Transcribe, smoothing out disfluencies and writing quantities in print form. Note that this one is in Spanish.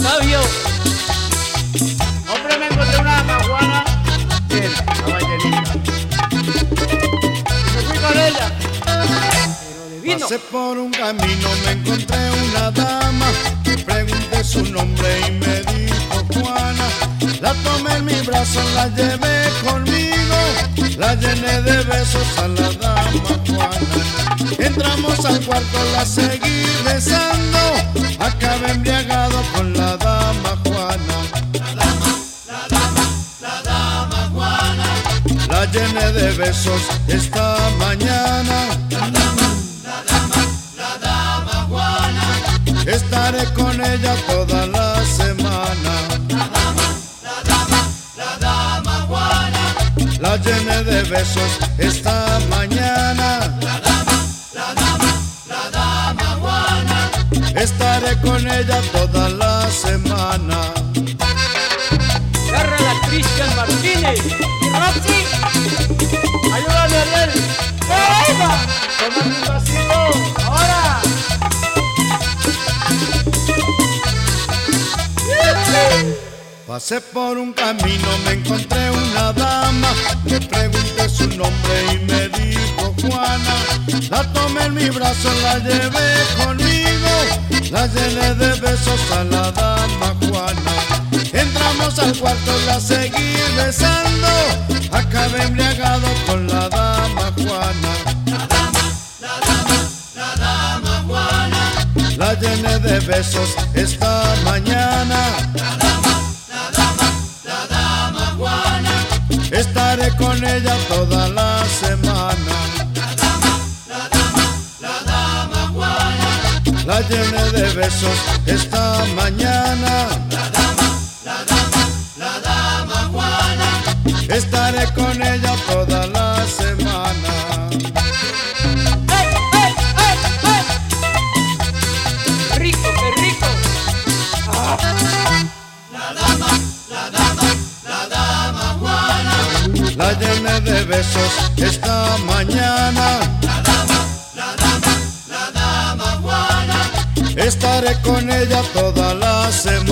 sabio. Hombre, me encontré una dama Juana, la ballenita. Me fui con ella, pero de vino. Pasé por un camino, me encontré una dama, le pregunté su nombre y me dijo Juana. La tomé en mi brazo, la llevé conmigo, la llené de besos a la dama Juana. Entramos al cuarto, la seguí besando, acabé embriagado con la dama Juana. La dama Juana, la llené de besos esta mañana. La dama Juana, estaré con ella toda la semana. La dama Juana, la llené de besos esta mañana. La dama Juana, estaré con ella toda la semana. Agarra la Cristian Martínez. Roxy, ayúdame, Ariel. ¡Venga! Toma un vasito, ahora. Pasé por un camino, me encontré una dama, le pregunté su nombre y me dijo Juana. La tomé en mi brazo, la llevé conmigo, la llené de besos a la dama Juana. Entramos al cuarto, la seguí besando, acabé embriagado con la dama Juana. La dama Juana, la llené de besos esta mañana. La dama Juana, estaré con ella toda la semana. La dama Juana, la llené de besos esta mañana. La dama Juana, estaré con ella toda la semana. ¡Hey, hey, hey, hey! ¡Qué rico, qué rico! ¡Ah! La dama Juana, la llené de besos esta mañana. La dama Juana, estaré con ella toda la semana.